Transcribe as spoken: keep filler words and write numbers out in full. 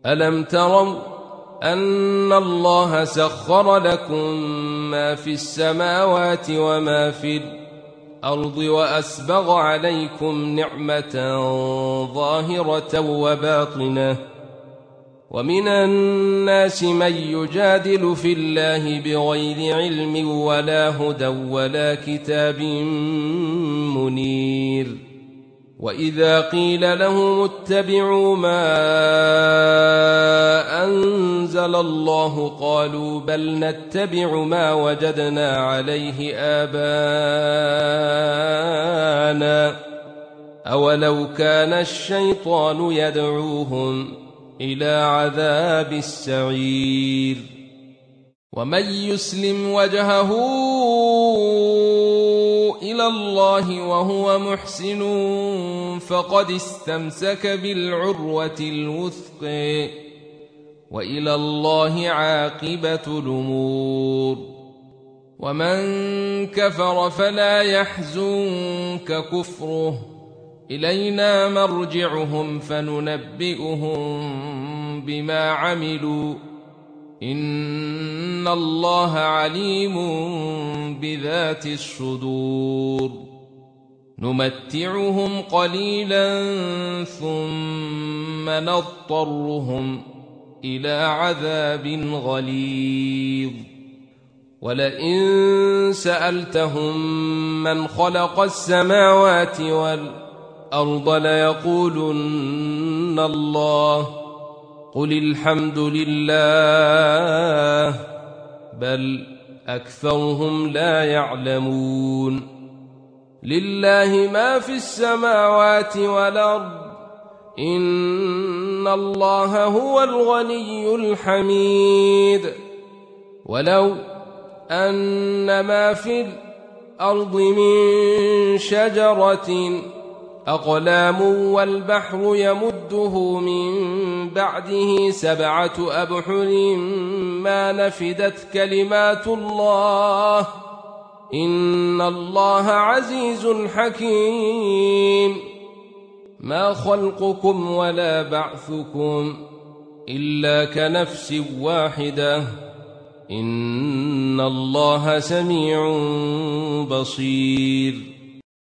ألم تروا أن الله سخر لكم ما في السماوات وما في الأرض وأسبغ عليكم نعمة ظاهرة وباطنة ومن الناس من يجادل في الله بغير علم ولا هدى ولا كتاب منير وإذا قيل لهم اتبعوا ما أنزل الله قالوا بل نتبع ما وجدنا عليه آباءنا أولو كان الشيطان يدعوهم إلى عذاب السعير ومن يسلم وجهه إلى الله وهو محسن فقد استمسك بالعروة الوثقى وإلى الله عاقبة الأمور ومن كفر فلا يحزنك كفره إلينا مرجعهم فننبئهم بما عملوا إن الله عليم بذات الصدور نمتعهم قليلا ثم نضطرهم إلى عذاب غليظ ولئن سألتهم من خلق السماوات والأرض ليقولن الله قل الحمد لله بل أكثرهم لا يعلمون لله ما في السماوات والأرض إن الله هو الغني الحميد ولو أن ما في الأرض من شجرة أقلام والبحر يمده من بعده سبعة أبحر ما نفدت كلمات الله إن الله عزيز حكيم ما خلقكم ولا بعثكم إلا كنفس واحدة إن الله سميع بصير